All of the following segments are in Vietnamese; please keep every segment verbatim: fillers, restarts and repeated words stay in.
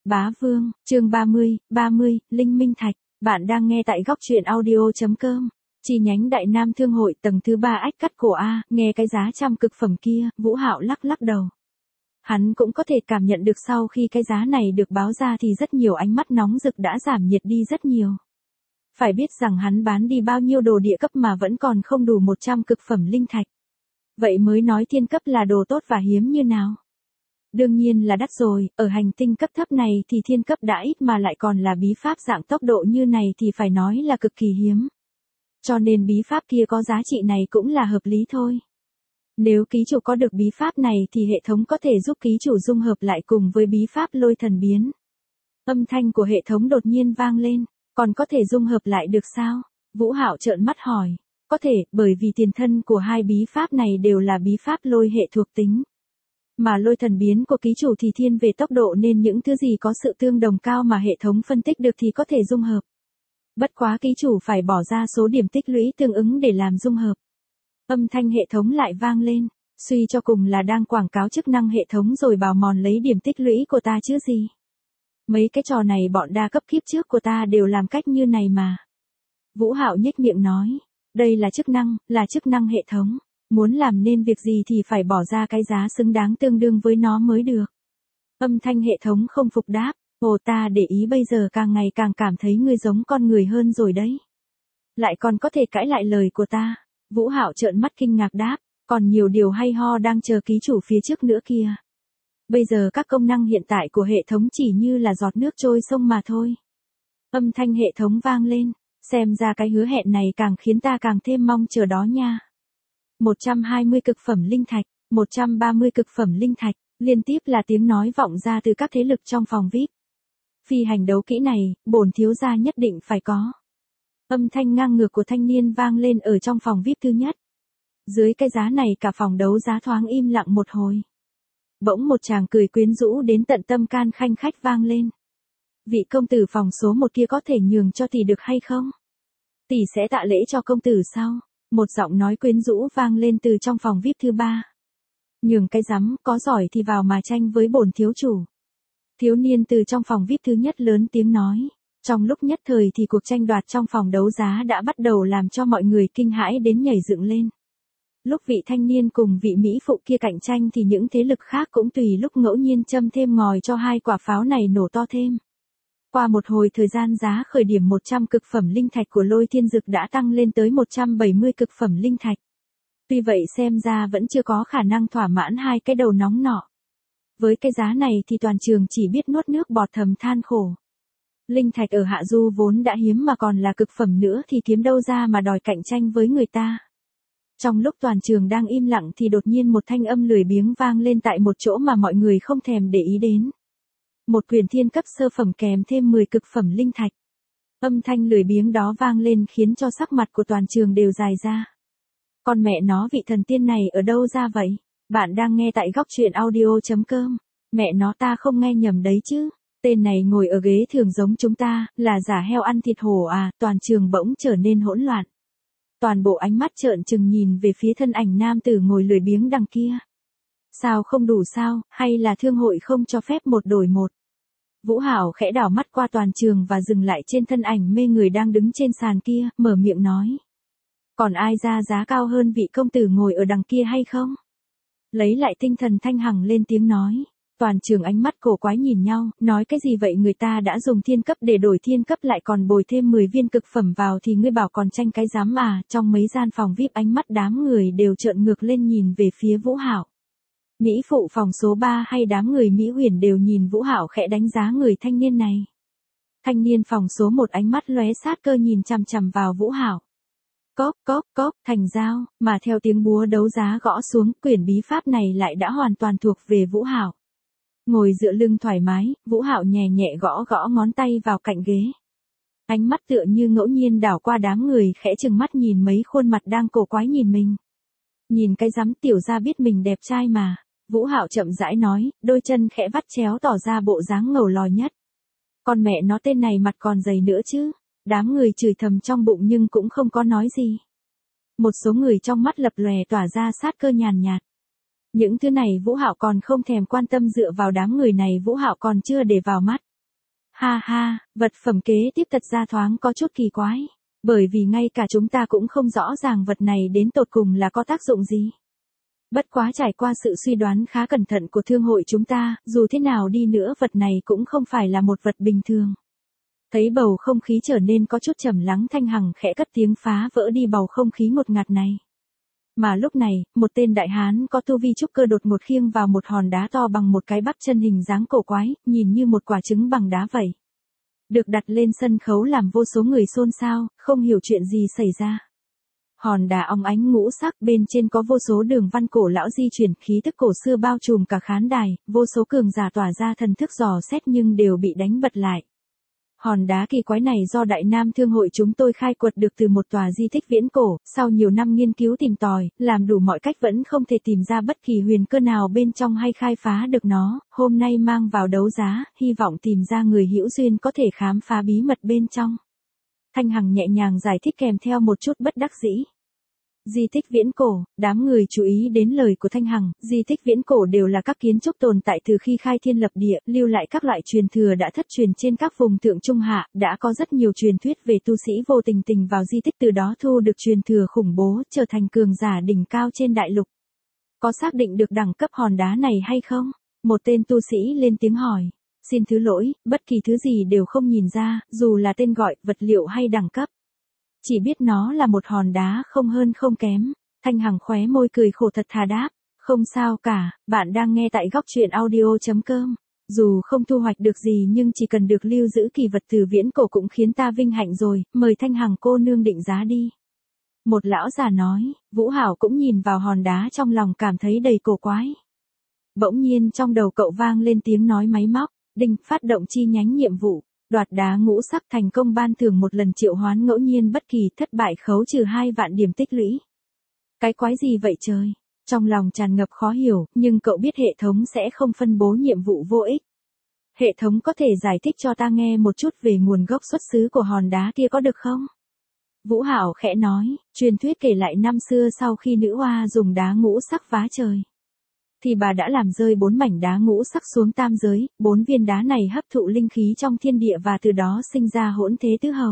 Bá Vương, chương ba mươi, ba mươi, Linh Minh Thạch. Bạn đang nghe tại góc truyện audio.com. Chi nhánh Đại Nam Thương hội tầng thứ ba ách cắt cổ A, nghe cái giá trăm cực phẩm kia, Vũ Hạo lắc lắc đầu. Hắn cũng có thể cảm nhận được sau khi cái giá này được báo ra thì rất nhiều ánh mắt nóng rực đã giảm nhiệt đi rất nhiều. Phải biết rằng hắn bán đi bao nhiêu đồ địa cấp mà vẫn còn không đủ một trăm cực phẩm linh thạch. Vậy mới nói thiên cấp là đồ tốt và hiếm như nào. Đương nhiên là đắt rồi, ở hành tinh cấp thấp này thì thiên cấp đã ít mà lại còn là bí pháp dạng tốc độ như này thì phải nói là cực kỳ hiếm. Cho nên bí pháp kia có giá trị này cũng là hợp lý thôi. Nếu ký chủ có được bí pháp này thì hệ thống có thể giúp ký chủ dung hợp lại cùng với bí pháp lôi thần biến. Âm thanh của hệ thống đột nhiên vang lên, còn có thể dung hợp lại được sao? Vũ Hạo trợn mắt hỏi. Có thể, bởi vì tiền thân của hai bí pháp này đều là bí pháp lôi hệ thuộc tính. Mà lôi thần biến của ký chủ thì thiên về tốc độ nên những thứ gì có sự tương đồng cao mà hệ thống phân tích được thì có thể dung hợp. Bất quá ký chủ phải bỏ ra số điểm tích lũy tương ứng để làm dung hợp. Âm thanh hệ thống lại vang lên, suy cho cùng là đang quảng cáo chức năng hệ thống rồi bào mòn lấy điểm tích lũy của ta chứ gì. Mấy cái trò này bọn đa cấp kiếp trước của ta đều làm cách như này mà. Vũ Hạo nhếch miệng nói, đây là chức năng, là chức năng hệ thống. Muốn làm nên việc gì thì phải bỏ ra cái giá xứng đáng tương đương với nó mới được. Âm thanh hệ thống không phục đáp, ồ ta để ý bây giờ càng ngày càng cảm thấy ngươi giống con người hơn rồi đấy. Lại còn có thể cãi lại lời của ta. Vũ Hạo trợn mắt kinh ngạc đáp, còn nhiều điều hay ho đang chờ ký chủ phía trước nữa kia. Bây giờ các công năng hiện tại của hệ thống chỉ như là giọt nước trôi sông mà thôi. Âm thanh hệ thống vang lên, xem ra cái hứa hẹn này càng khiến ta càng thêm mong chờ đó nha. một trăm hai mươi cực phẩm linh thạch, một trăm ba mươi cực phẩm linh thạch, liên tiếp là tiếng nói vọng ra từ các thế lực trong phòng vi ai pi. Phi hành đấu kỹ này, bổn thiếu gia nhất định phải có. Âm thanh ngang ngược của thanh niên vang lên ở trong phòng vi ai pi thứ nhất. Dưới cái giá này cả phòng đấu giá thoáng im lặng một hồi. Bỗng một chàng cười quyến rũ đến tận tâm can khanh khách vang lên. Vị công tử phòng số một kia có thể nhường cho tỷ được hay không? Tỷ sẽ tạ lễ cho công tử sau. Một giọng nói quyến rũ vang lên từ trong phòng vi ai pi thứ ba. Nhường cái rắm, có giỏi thì vào mà tranh với bổn thiếu chủ. Thiếu niên từ trong phòng vi ai pi thứ nhất lớn tiếng nói. Trong lúc nhất thời thì cuộc tranh đoạt trong phòng đấu giá đã bắt đầu làm cho mọi người kinh hãi đến nhảy dựng lên. Lúc vị thanh niên cùng vị mỹ phụ kia cạnh tranh thì những thế lực khác cũng tùy lúc ngẫu nhiên châm thêm ngòi cho hai quả pháo này nổ to thêm. Qua một hồi thời gian giá khởi điểm một trăm cực phẩm linh thạch của Lôi Thiên Dực đã tăng lên tới một trăm bảy mươi cực phẩm linh thạch. Tuy vậy xem ra vẫn chưa có khả năng thỏa mãn hai cái đầu nóng nọ. Với cái giá này thì toàn trường chỉ biết nuốt nước bọt thầm than khổ. Linh thạch ở Hạ Du vốn đã hiếm mà còn là cực phẩm nữa thì kiếm đâu ra mà đòi cạnh tranh với người ta. Trong lúc toàn trường đang im lặng thì đột nhiên một thanh âm lười biếng vang lên tại một chỗ mà mọi người không thèm để ý đến. Một quyền thiên cấp sơ phẩm kèm thêm mười cực phẩm linh thạch. Âm thanh lười biếng đó vang lên khiến cho sắc mặt của toàn trường đều dài ra. Con mẹ nó vị thần tiên này ở đâu ra vậy? Bạn đang nghe tại góc truyện audio.com. Mẹ nó ta không nghe nhầm đấy chứ. Tên này ngồi ở ghế thường giống chúng ta, là giả heo ăn thịt hổ à, toàn trường bỗng trở nên hỗn loạn. Toàn bộ ánh mắt trợn trừng nhìn về phía thân ảnh nam tử ngồi lười biếng đằng kia. Sao không đủ sao, hay là thương hội không cho phép một đổi một? Vũ Hạo khẽ đảo mắt qua toàn trường và dừng lại trên thân ảnh mê người đang đứng trên sàn kia, mở miệng nói. Còn ai ra giá cao hơn vị công tử ngồi ở đằng kia hay không? Lấy lại tinh thần Thanh Hằng lên tiếng nói. Toàn trường ánh mắt cổ quái nhìn nhau, nói cái gì vậy, người ta đã dùng thiên cấp để đổi thiên cấp lại còn bồi thêm mười viên cực phẩm vào thì ngươi bảo còn tranh cái dám à? Trong mấy gian phòng vi ai pi ánh mắt đám người đều trợn ngược lên nhìn về phía Vũ Hạo. Mỹ phụ phòng số ba hay đám người Mỹ Huyền đều nhìn Vũ Hạo khẽ đánh giá người thanh niên này. Thanh niên phòng số một ánh mắt lóe sát cơ nhìn chằm chằm vào Vũ Hạo. Cốc cốc cốc, thành giao, mà theo tiếng búa đấu giá gõ xuống, quyển bí pháp này lại đã hoàn toàn thuộc về Vũ Hạo. Ngồi dựa lưng thoải mái, Vũ Hạo nhẹ nhẹ gõ gõ ngón tay vào cạnh ghế. Ánh mắt tựa như ngẫu nhiên đảo qua đám người khẽ chừng mắt nhìn mấy khuôn mặt đang cổ quái nhìn mình. Nhìn cái rắm tiểu ra biết mình đẹp trai mà. Vũ Hạo chậm rãi nói, đôi chân khẽ vắt chéo tỏ ra bộ dáng ngầu lòi nhất. Con mẹ nó tên này mặt còn dày nữa chứ. Đám người chửi thầm trong bụng nhưng cũng không có nói gì. Một số người trong mắt lập lòe tỏa ra sát cơ nhàn nhạt. Những thứ này Vũ Hạo còn không thèm quan tâm, dựa vào đám người này Vũ Hạo còn chưa để vào mắt. Ha ha, vật phẩm kế tiếp thật ra thoáng có chút kỳ quái. Bởi vì ngay cả chúng ta cũng không rõ ràng vật này đến tột cùng là có tác dụng gì. Bất quá trải qua sự suy đoán khá cẩn thận của thương hội chúng ta, dù thế nào đi nữa vật này cũng không phải là một vật bình thường. Thấy bầu không khí trở nên có chút trầm lắng, Thanh Hằng khẽ cất tiếng phá vỡ đi bầu không khí ngột ngạt này. Mà lúc này, một tên đại hán có tu vi trúc cơ đột ngột khiêng vào một hòn đá to bằng một cái bắp chân hình dáng cổ quái, nhìn như một quả trứng bằng đá vậy. Được đặt lên sân khấu làm vô số người xôn xao, không hiểu chuyện gì xảy ra. Hòn đá óng ánh ngũ sắc, bên trên có vô số đường văn cổ lão di chuyển, khí tức cổ xưa bao trùm cả khán đài, vô số cường giả tỏa ra thần thức dò xét nhưng đều bị đánh bật lại. Hòn đá kỳ quái này do Đại Nam Thương hội chúng tôi khai quật được từ một tòa di tích viễn cổ, sau nhiều năm nghiên cứu tìm tòi, làm đủ mọi cách vẫn không thể tìm ra bất kỳ huyền cơ nào bên trong hay khai phá được nó, hôm nay mang vào đấu giá, hy vọng tìm ra người hữu duyên có thể khám phá bí mật bên trong. Thanh Hằng nhẹ nhàng giải thích kèm theo một chút bất đắc dĩ. Di tích viễn cổ, đám người chú ý đến lời của Thanh Hằng, di tích viễn cổ đều là các kiến trúc tồn tại từ khi khai thiên lập địa, lưu lại các loại truyền thừa đã thất truyền trên các vùng thượng trung hạ, đã có rất nhiều truyền thuyết về tu sĩ vô tình tình vào di tích từ đó thu được truyền thừa khủng bố, trở thành cường giả đỉnh cao trên đại lục. Có xác định được đẳng cấp hòn đá này hay không? Một tên tu sĩ lên tiếng hỏi. Xin thứ lỗi, bất kỳ thứ gì đều không nhìn ra, dù là tên gọi, vật liệu hay đẳng cấp. Chỉ biết nó là một hòn đá không hơn không kém. Thanh Hằng khóe môi cười khổ thật thà đáp. Không sao cả, bạn đang nghe tại góc truyện audio chấm com. Dù không thu hoạch được gì nhưng chỉ cần được lưu giữ kỳ vật từ viễn cổ cũng khiến ta vinh hạnh rồi, mời Thanh Hằng cô nương định giá đi. Một lão già nói, Vũ Hảo cũng nhìn vào hòn đá trong lòng cảm thấy đầy cổ quái. Bỗng nhiên trong đầu cậu vang lên tiếng nói máy móc, đinh, phát động chi nhánh nhiệm vụ. Đoạt đá ngũ sắc thành công ban thưởng một lần triệu hoán ngẫu nhiên bất kỳ, thất bại khấu trừ hai vạn điểm tích lũy. Cái quái gì vậy trời? Trong lòng tràn ngập khó hiểu, nhưng cậu biết hệ thống sẽ không phân bố nhiệm vụ vô ích. Hệ thống có thể giải thích cho ta nghe một chút về nguồn gốc xuất xứ của hòn đá kia có được không? Vũ Hảo khẽ nói, truyền thuyết kể lại năm xưa sau khi nữ oa dùng đá ngũ sắc phá trời. Thì bà đã làm rơi bốn mảnh đá ngũ sắc xuống tam giới, bốn viên đá này hấp thụ linh khí trong thiên địa và từ đó sinh ra hỗn thế tứ hầu.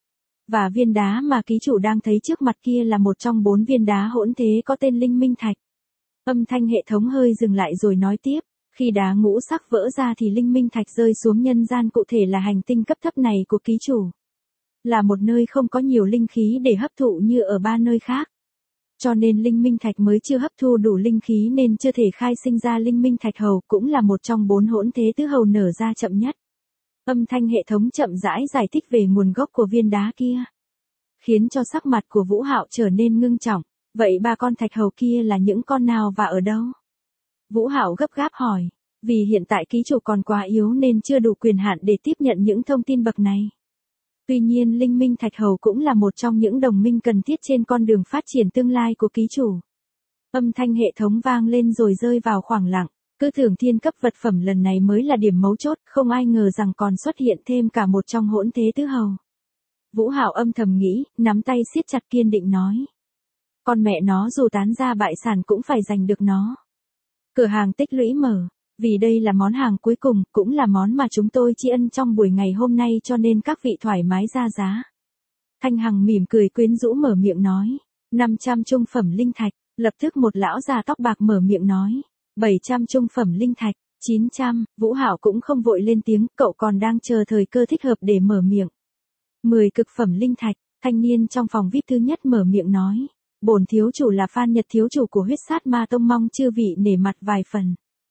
Và viên đá mà ký chủ đang thấy trước mặt kia là một trong bốn viên đá hỗn thế có tên Linh Minh Thạch. Âm thanh hệ thống hơi dừng lại rồi nói tiếp, khi đá ngũ sắc vỡ ra thì Linh Minh Thạch rơi xuống nhân gian, cụ thể là hành tinh cấp thấp này của ký chủ. Là một nơi không có nhiều linh khí để hấp thụ như ở ba nơi khác. Cho nên Linh Minh Thạch mới chưa hấp thu đủ linh khí nên chưa thể khai sinh ra Linh Minh Thạch hầu, cũng là một trong bốn hỗn thế tứ hầu nở ra chậm nhất. Âm thanh hệ thống chậm rãi giải thích về nguồn gốc của viên đá kia, khiến cho sắc mặt của Vũ Hạo trở nên ngưng trọng. Vậy ba con thạch hầu kia là những con nào và ở đâu? Vũ Hạo gấp gáp hỏi, vì hiện tại ký chủ còn quá yếu nên chưa đủ quyền hạn để tiếp nhận những thông tin bậc này. Tuy nhiên Linh Minh Thạch Hầu cũng là một trong những đồng minh cần thiết trên con đường phát triển tương lai của ký chủ. Âm thanh hệ thống vang lên rồi rơi vào khoảng lặng, cứ tưởng thiên cấp vật phẩm lần này mới là điểm mấu chốt, không ai ngờ rằng còn xuất hiện thêm cả một trong hỗn thế tứ hầu. Vũ Hạo âm thầm nghĩ, nắm tay siết chặt kiên định nói. Con mẹ nó dù tán ra bại sản cũng phải giành được nó. Cửa hàng tích lũy mở. Vì đây là món hàng cuối cùng, cũng là món mà chúng tôi tri ân trong buổi ngày hôm nay cho nên các vị thoải mái ra giá. Thanh Hằng mỉm cười quyến rũ mở miệng nói. năm trăm trung phẩm linh thạch, lập tức một lão già tóc bạc mở miệng nói. bảy trăm trung phẩm linh thạch, chín trăm, Vũ Hảo cũng không vội lên tiếng, cậu còn đang chờ thời cơ thích hợp để mở miệng. mười cực phẩm linh thạch, thanh niên trong phòng vi ai pi thứ nhất mở miệng nói. Bổn thiếu chủ là Phan Nhật thiếu chủ của Huyết Sát Ma Tông, mong chư vị nể mặt vài phần.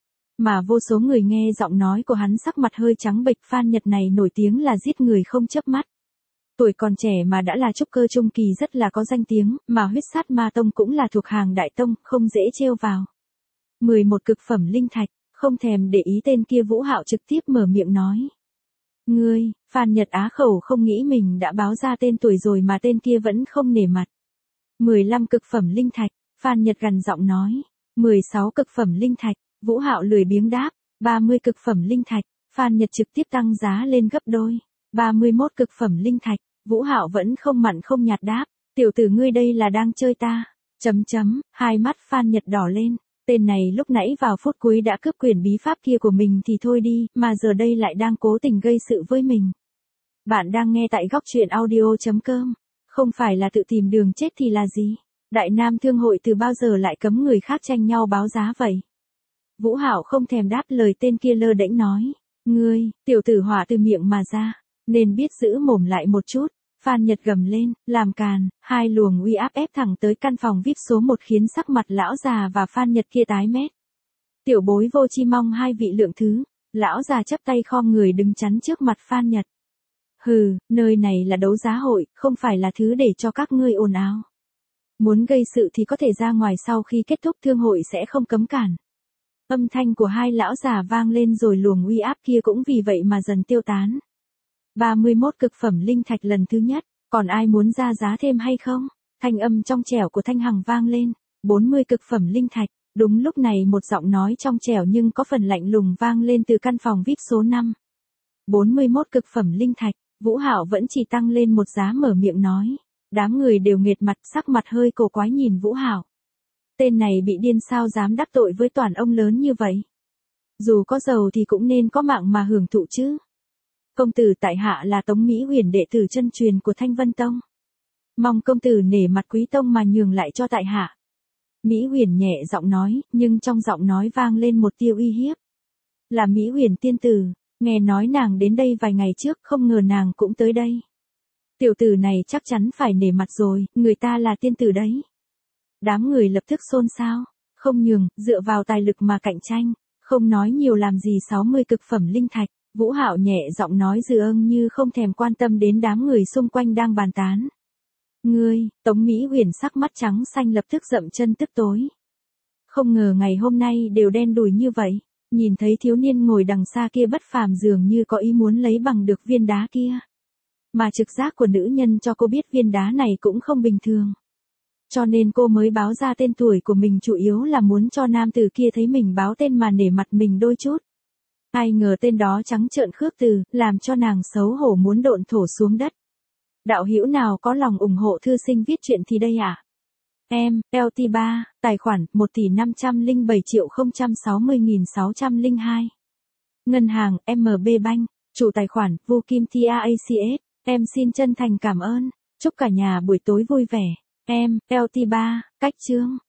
Mà vô số người nghe giọng nói của hắn sắc mặt hơi trắng bệch. Phan Nhật này nổi tiếng là giết người không chớp mắt. Tuổi còn trẻ mà đã là trúc cơ trung kỳ rất là có danh tiếng, mà Huyết Sát Ma Tông cũng là thuộc hàng đại tông, không dễ trêu vào. mười một cực phẩm linh thạch, không thèm để ý tên kia Vũ Hạo trực tiếp mở miệng nói. Ngươi, Phan Nhật á khẩu không nghĩ mình đã báo ra tên tuổi rồi mà tên kia vẫn không nể mặt. mười lăm cực phẩm linh thạch, Phan Nhật gằn giọng nói. mười sáu cực phẩm linh thạch, Vũ Hạo lười biếng đáp. ba mươi cực phẩm linh thạch, Phan Nhật trực tiếp tăng giá lên gấp đôi. ba mươi mốt cực phẩm linh thạch, Vũ Hạo vẫn không mặn không nhạt đáp. Tiểu tử ngươi đây là đang chơi ta. Chấm chấm, hai mắt Phan Nhật đỏ lên. Tên này lúc nãy vào phút cuối đã cướp quyền bí pháp kia của mình thì thôi đi, mà giờ đây lại đang cố tình gây sự với mình. Bạn đang nghe tại góc truyện audio.com. Không phải là tự tìm đường chết thì là gì? Đại Nam Thương hội từ bao giờ lại cấm người khác tranh nhau báo giá vậy? Vũ Hạo không thèm đáp lời tên kia lơ đễnh nói. Ngươi, tiểu tử hỏa từ miệng mà ra, nên biết giữ mồm lại một chút. Phan Nhật gầm lên, làm càn, hai luồng uy áp ép thẳng tới căn phòng vi ai pi số một khiến sắc mặt lão già và Phan Nhật kia tái mét. Tiểu bối vô chi mong hai vị lượng thứ, lão già chắp tay khom người đứng chắn trước mặt Phan Nhật. Hừ, nơi này là đấu giá hội, không phải là thứ để cho các ngươi ồn ào. Muốn gây sự thì có thể ra ngoài sau khi kết thúc thương hội sẽ không cấm cản. Âm thanh của hai lão già vang lên rồi luồng uy áp kia cũng vì vậy mà dần tiêu tán. ba mươi mốt cực phẩm linh thạch lần thứ nhất, còn ai muốn ra giá thêm hay không? Thanh âm trong trẻo của Thanh Hằng vang lên, bốn mươi cực phẩm linh thạch. Đúng lúc này một giọng nói trong trẻo nhưng có phần lạnh lùng vang lên từ căn phòng vi ai pi số năm. bốn mươi mốt cực phẩm linh thạch, Vũ Hạo vẫn chỉ tăng lên một giá mở miệng nói. Đám người đều nghệt mặt, sắc mặt hơi cổ quái nhìn Vũ Hạo. Tên này bị điên sao dám đắc tội với toàn ông lớn như vậy? Dù có giàu thì cũng nên có mạng mà hưởng thụ chứ. Công tử tại hạ là Tống Mỹ Huyền, đệ tử chân truyền của Thanh Vân Tông. Mong công tử nể mặt quý tông mà nhường lại cho tại hạ. Mỹ Huyền nhẹ giọng nói, nhưng trong giọng nói vang lên một tia uy hiếp. Là Mỹ Huyền tiên tử, nghe nói nàng đến đây vài ngày trước, không ngờ nàng cũng tới đây. Tiểu tử này chắc chắn phải nể mặt rồi, người ta là tiên tử đấy. Đám người lập tức xôn xao, không nhường, dựa vào tài lực mà cạnh tranh, không nói nhiều làm gì sáu mươi cực phẩm linh thạch. Vũ Hạo nhẹ giọng nói dường như không thèm quan tâm đến đám người xung quanh đang bàn tán. Ngươi, Tống Mỹ Huyền sắc mắt trắng xanh lập tức dậm chân tức tối. Không ngờ ngày hôm nay đều đen đủi như vậy, nhìn thấy thiếu niên ngồi đằng xa kia bất phàm dường như có ý muốn lấy bằng được viên đá kia. Mà trực giác của nữ nhân cho cô biết viên đá này cũng không bình thường. Cho nên cô mới báo ra tên tuổi của mình chủ yếu là muốn cho nam tử kia thấy mình báo tên mà nể mặt mình đôi chút. Ai ngờ tên đó trắng trợn khước từ, làm cho nàng xấu hổ muốn độn thổ xuống đất. Đạo hữu nào có lòng ủng hộ thư sinh viết truyện thì đây ạ. À? Em, lờ tê ba, tài khoản một tỷ năm trăm lẻ bảy triệu không trăm sáu mươi nghìn sáu trăm lẻ hai. Ngân hàng, em bê Bank, chủ tài khoản, Vu Kim tê a xê ét. Em xin chân thành cảm ơn. Chúc cả nhà buổi tối vui vẻ. Em, lờ tê ba, cách chương.